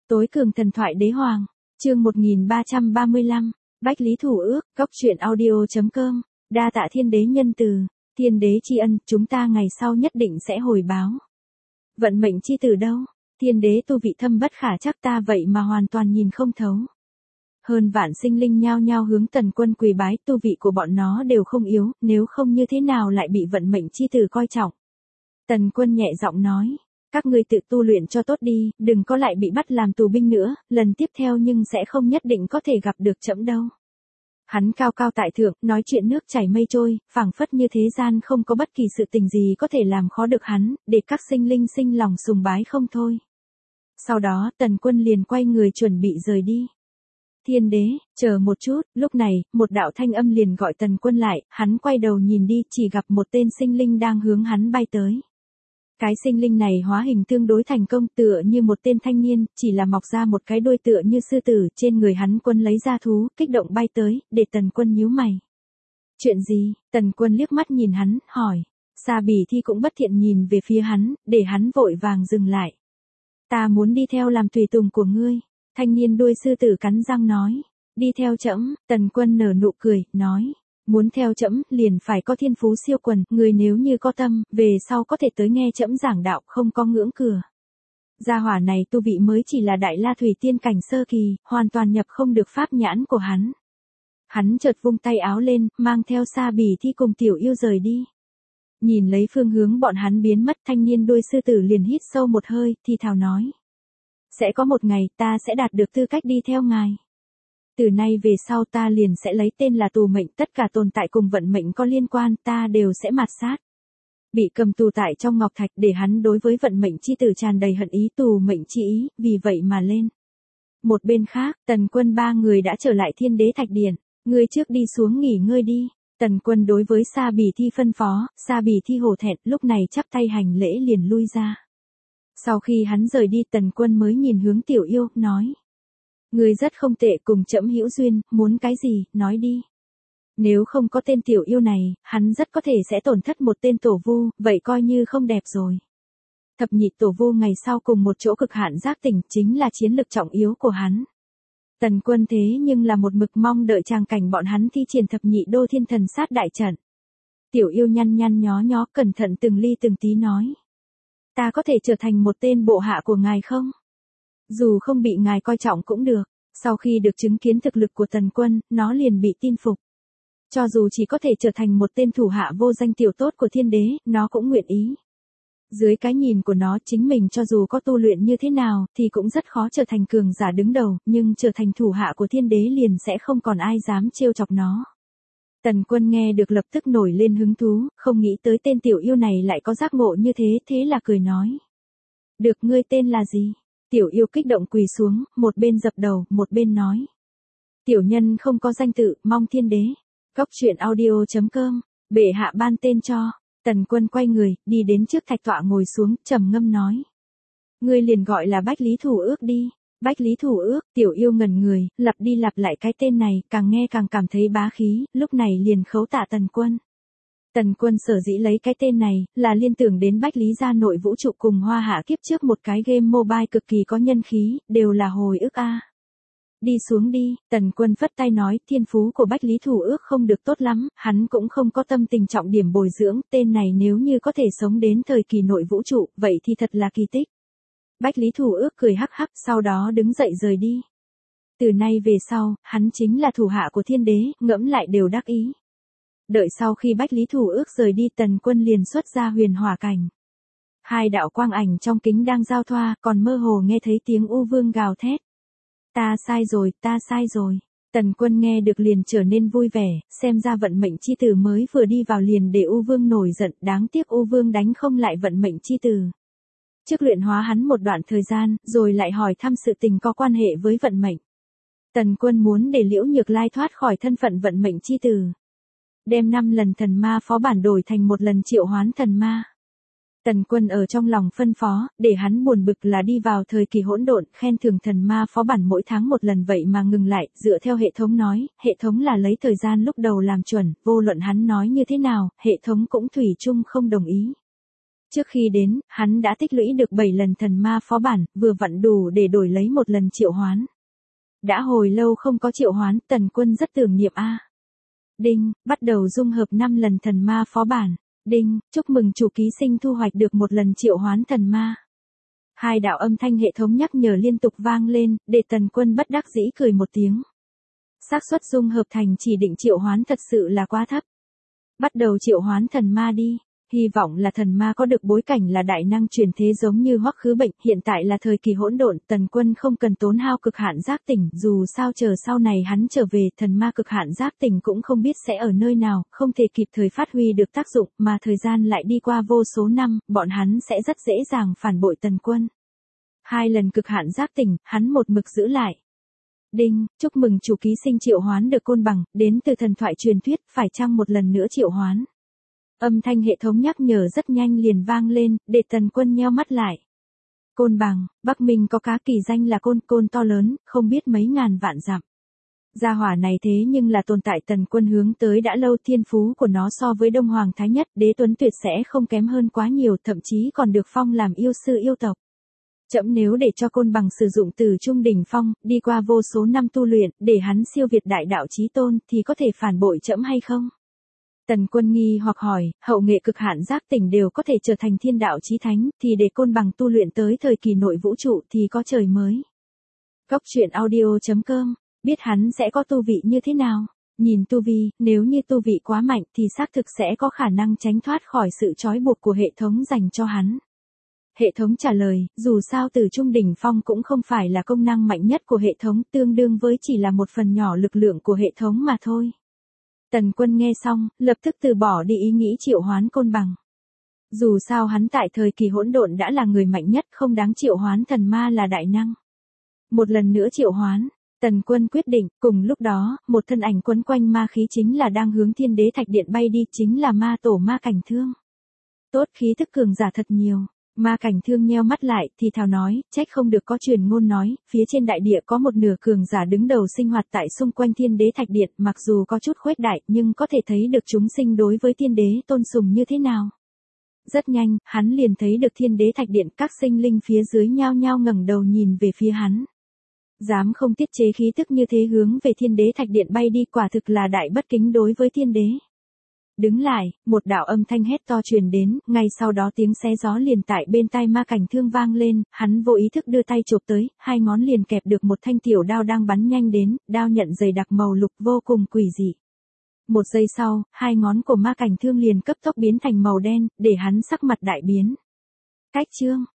Tối cường thần thoại đế hoàng, chương 1335, Bách Lý Thủ Ước, Cốc truyện audio.com, đa tạ thiên đế nhân từ, thiên đế tri ân, chúng ta ngày sau nhất định sẽ hồi báo. Vận mệnh chi từ đâu? Thiên đế tu vị thâm bất khả chắc, ta vậy mà hoàn toàn nhìn không thấu. Hơn vạn sinh linh nhao nhao hướng Tần Quân quỳ bái, tu vị của bọn nó đều không yếu, nếu không như thế nào lại bị vận mệnh chi từ coi trọng. Tần Quân nhẹ giọng nói, các ngươi tự tu luyện cho tốt đi, đừng có lại bị bắt làm tù binh nữa, lần tiếp theo nhưng sẽ không nhất định có thể gặp được trẫm đâu. Hắn cao cao tại thượng, nói chuyện nước chảy mây trôi, phảng phất như thế gian không có bất kỳ sự tình gì có thể làm khó được hắn, để các sinh linh sinh lòng sùng bái không thôi. Sau đó Tần Quân liền quay người chuẩn bị rời đi. Thiên đế, chờ một chút, lúc này, một đạo thanh âm liền gọi Tần Quân lại, hắn quay đầu nhìn đi, chỉ gặp một tên sinh linh đang hướng hắn bay tới. Cái sinh linh này hóa hình tương đối thành công, tựa như một tên thanh niên, chỉ là mọc ra một cái đuôi tựa như sư tử, trên người hắn Quân lấy ra thú, kích động bay tới, để Tần Quân nhíu mày. Chuyện gì? Tần Quân liếc mắt nhìn hắn, hỏi. Sa Bỉ Thi cũng bất thiện nhìn về phía hắn, để hắn vội vàng dừng lại. Ta muốn đi theo làm tùy tùng của ngươi. Thanh niên đuôi sư tử cắn răng nói. Đi theo trẫm. Tần Quân nở nụ cười, nói. Muốn theo trẫm, liền phải có thiên phú siêu quần, người nếu như có tâm, về sau có thể tới nghe trẫm giảng đạo, không có ngưỡng cửa. Gia hỏa này tu vị mới chỉ là đại la thủy tiên cảnh sơ kỳ, hoàn toàn nhập không được pháp nhãn của hắn. Hắn chợt vung tay áo lên, mang theo Sa Bỉ Thi cùng Tiểu Yêu rời đi. Nhìn lấy phương hướng bọn hắn biến mất, thanh niên đuôi sư tử liền hít sâu một hơi, thì thào nói. Sẽ có một ngày ta sẽ đạt được tư cách đi theo ngài. Từ nay về sau ta liền sẽ lấy tên là tù mệnh, tất cả tồn tại cùng vận mệnh có liên quan ta đều sẽ mạt sát. Bị cầm tù tại trong ngọc thạch, để hắn đối với vận mệnh chi tử tràn đầy hận ý, tù mệnh chi ý, vì vậy mà lên. Một bên khác, Tần Quân ba người đã trở lại Thiên Đế Thạch Điện, ngươi trước đi xuống nghỉ ngơi đi. Tần Quân đối với Sa Bỉ Thi phân phó, Sa Bỉ Thi hổ thẹn, lúc này chắp tay hành lễ liền lui ra. Sau khi hắn rời đi, Tần Quân mới nhìn hướng Tiểu Yêu, nói. Ngươi rất không tệ, cùng trẫm hữu duyên, muốn cái gì, nói đi. Nếu không có tên Tiểu Yêu này, hắn rất có thể sẽ tổn thất một tên tổ vu, vậy coi như không đẹp rồi. Thập nhị tổ vu ngày sau cùng một chỗ cực hạn giác tỉnh, chính là chiến lực trọng yếu của hắn. Tần Quân thế nhưng là một mực mong đợi tràng cảnh bọn hắn thi triển thập nhị đô thiên thần sát đại trận. Tiểu Yêu nhăn nhăn nhó nhó, cẩn thận từng ly từng tí nói. Ta có thể trở thành một tên bộ hạ của ngài không? Dù không bị ngài coi trọng cũng được. Sau khi được chứng kiến thực lực của Tần Quân, nó liền bị tin phục. Cho dù chỉ có thể trở thành một tên thủ hạ vô danh tiểu tốt của thiên đế, nó cũng nguyện ý. Dưới cái nhìn của nó, chính mình cho dù có tu luyện như thế nào, thì cũng rất khó trở thành cường giả đứng đầu, nhưng trở thành thủ hạ của thiên đế liền sẽ không còn ai dám trêu chọc nó. Tần Quân nghe được lập tức nổi lên hứng thú, không nghĩ tới tên Tiểu Yêu này lại có giác ngộ như thế, thế là cười nói. Được, ngươi tên là gì? Tiểu Yêu kích động quỳ xuống, một bên dập đầu, một bên nói. Tiểu nhân không có danh tự, mong thiên đế. Cốc truyện audio.com, bệ hạ ban tên cho. Tần Quân quay người, đi đến trước thạch tọa ngồi xuống, trầm ngâm nói. Ngươi liền gọi là Bách Lý Thủ Ước đi. Bách Lý Thủ Ước. Tiểu Yêu ngẩn người, lặp đi lặp lại cái tên này, càng nghe càng cảm thấy bá khí, lúc này liền khấu tạ Tần Quân. Tần Quân sở dĩ lấy cái tên này, là liên tưởng đến Bách Lý gia nội vũ trụ cùng Hoa Hạ kiếp trước một cái game mobile cực kỳ có nhân khí, đều là hồi ức a. Đi xuống đi, Tần Quân phất tay nói, thiên phú của Bách Lý Thủ Ước không được tốt lắm, hắn cũng không có tâm tình trọng điểm bồi dưỡng, tên này nếu như có thể sống đến thời kỳ nội vũ trụ, vậy thì thật là kỳ tích. Bách Lý Thủ Ước cười hắc hắc, sau đó đứng dậy rời đi. Từ nay về sau, hắn chính là thủ hạ của thiên đế, ngẫm lại đều đắc ý. Đợi sau khi Bách Lý Thủ Ước rời đi, Tần Quân liền xuất ra huyền hỏa cảnh. Hai đạo quang ảnh trong kính đang giao thoa, còn mơ hồ nghe thấy tiếng U Vương gào thét. Ta sai rồi, ta sai rồi. Tần Quân nghe được liền trở nên vui vẻ, xem ra vận mệnh chi tử mới vừa đi vào liền để U Vương nổi giận, đáng tiếc U Vương đánh không lại vận mệnh chi tử. Trước luyện hóa hắn một đoạn thời gian, rồi lại hỏi thăm sự tình có quan hệ với vận mệnh. Tần Quân muốn để Liễu Nhược Lai thoát khỏi thân phận vận mệnh chi tử. Đem 5 lần thần ma phó bản đổi thành 1 lần triệu hoán thần ma. Tần Quân ở trong lòng phân phó, để hắn buồn bực là đi vào thời kỳ hỗn độn, khen thưởng thần ma phó bản mỗi tháng 1 lần vậy mà ngừng lại, dựa theo hệ thống nói, hệ thống là lấy thời gian lúc đầu làm chuẩn, vô luận hắn nói như thế nào, hệ thống cũng thủy chung không đồng ý. Trước khi đến, hắn đã tích lũy được 7 lần thần ma phó bản, vừa vặn đủ để đổi lấy một lần triệu hoán. Đã hồi lâu không có triệu hoán, Tần Quân rất tưởng niệm a. Đinh, bắt đầu dung hợp 5 lần thần ma phó bản. Đinh, chúc mừng chủ ký sinh thu hoạch được một lần triệu hoán thần ma. Hai đạo âm thanh hệ thống nhắc nhở liên tục vang lên, để Tần Quân bất đắc dĩ cười một tiếng. Xác suất dung hợp thành chỉ định triệu hoán thật sự là quá thấp. Bắt đầu triệu hoán thần ma đi. Hy vọng là thần ma có được bối cảnh là đại năng truyền thế giống như Hoắc Khứ Bệnh, hiện tại là thời kỳ hỗn độn, Tần Quân không cần tốn hao cực hạn giác tỉnh, dù sao chờ sau này hắn trở về, thần ma cực hạn giác tỉnh cũng không biết sẽ ở nơi nào, không thể kịp thời phát huy được tác dụng, mà thời gian lại đi qua vô số năm, bọn hắn sẽ rất dễ dàng phản bội Tần Quân. 2 lần cực hạn giác tỉnh, hắn một mực giữ lại. Đinh, chúc mừng chủ ký sinh triệu hoán được côn bằng, đến từ thần thoại truyền thuyết, phải chăng một lần nữa triệu hoán? Âm thanh hệ thống nhắc nhở rất nhanh liền vang lên, để Tần Quân nheo mắt lại. Côn bằng, Bắc Minh có cá kỳ danh là côn to lớn, không biết mấy ngàn vạn dặm. Gia hỏa này thế nhưng là tồn tại Tần Quân hướng tới đã lâu, thiên phú của nó so với Đông Hoàng Thái Nhất, Đế Tuấn Tuyệt sẽ không kém hơn quá nhiều, thậm chí còn được phong làm yêu sư yêu tộc. Trẫm nếu để cho côn bằng sử dụng từ trung đỉnh phong, đi qua vô số năm tu luyện, để hắn siêu việt đại đạo chí tôn, thì có thể phản bội trẫm hay không? Tần Quân nghi hoặc hỏi, hậu nghệ cực hạn giác tỉnh đều có thể trở thành thiên đạo chí thánh, thì để côn bằng tu luyện tới thời kỳ nội vũ trụ thì có trời mới. Góc truyện audio.com, biết hắn sẽ có tu vị như thế nào? Nhìn tu vi, nếu như tu vị quá mạnh thì xác thực sẽ có khả năng tránh thoát khỏi sự trói buộc của hệ thống dành cho hắn. Hệ thống trả lời, dù sao từ trung đỉnh phong cũng không phải là công năng mạnh nhất của hệ thống, tương đương với chỉ là một phần nhỏ lực lượng của hệ thống mà thôi. Tần Quân nghe xong, lập tức từ bỏ đi ý nghĩ triệu hoán côn bằng. Dù sao hắn tại thời kỳ hỗn độn đã là người mạnh nhất, không đáng triệu hoán thần ma là đại năng. Một lần nữa triệu hoán, Tần Quân quyết định, cùng lúc đó, một thân ảnh quấn quanh ma khí chính là đang hướng Thiên Đế Thạch Điện bay đi, chính là ma tổ Ma Cảnh Thương. Tốt, khí thức cường giả thật nhiều. Ma Cảnh Thương nheo mắt lại, thì thào nói, trách không được có truyền ngôn nói, phía trên đại địa có một nửa cường giả đứng đầu sinh hoạt tại xung quanh Thiên Đế Thạch Điện, mặc dù có chút khuếch đại, nhưng có thể thấy được chúng sinh đối với Thiên Đế tôn sùng như thế nào. Rất nhanh, hắn liền thấy được Thiên Đế Thạch Điện, các sinh linh phía dưới nhao nhao ngẩng đầu nhìn về phía hắn. Dám không tiết chế khí tức như thế hướng về Thiên Đế Thạch Điện bay đi, quả thực là đại bất kính đối với Thiên Đế. Đứng lại, một đạo âm thanh hét to truyền đến, ngay sau đó tiếng xé gió liền tại bên tai Ma Cảnh Thương vang lên, hắn vô ý thức đưa tay chộp tới, hai ngón liền kẹp được một thanh tiểu đao đang bắn nhanh đến, đao nhận dày đặc màu lục vô cùng quỷ dị. Một giây sau, hai ngón của Ma Cảnh Thương liền cấp tốc biến thành màu đen, để hắn sắc mặt đại biến. Cách chương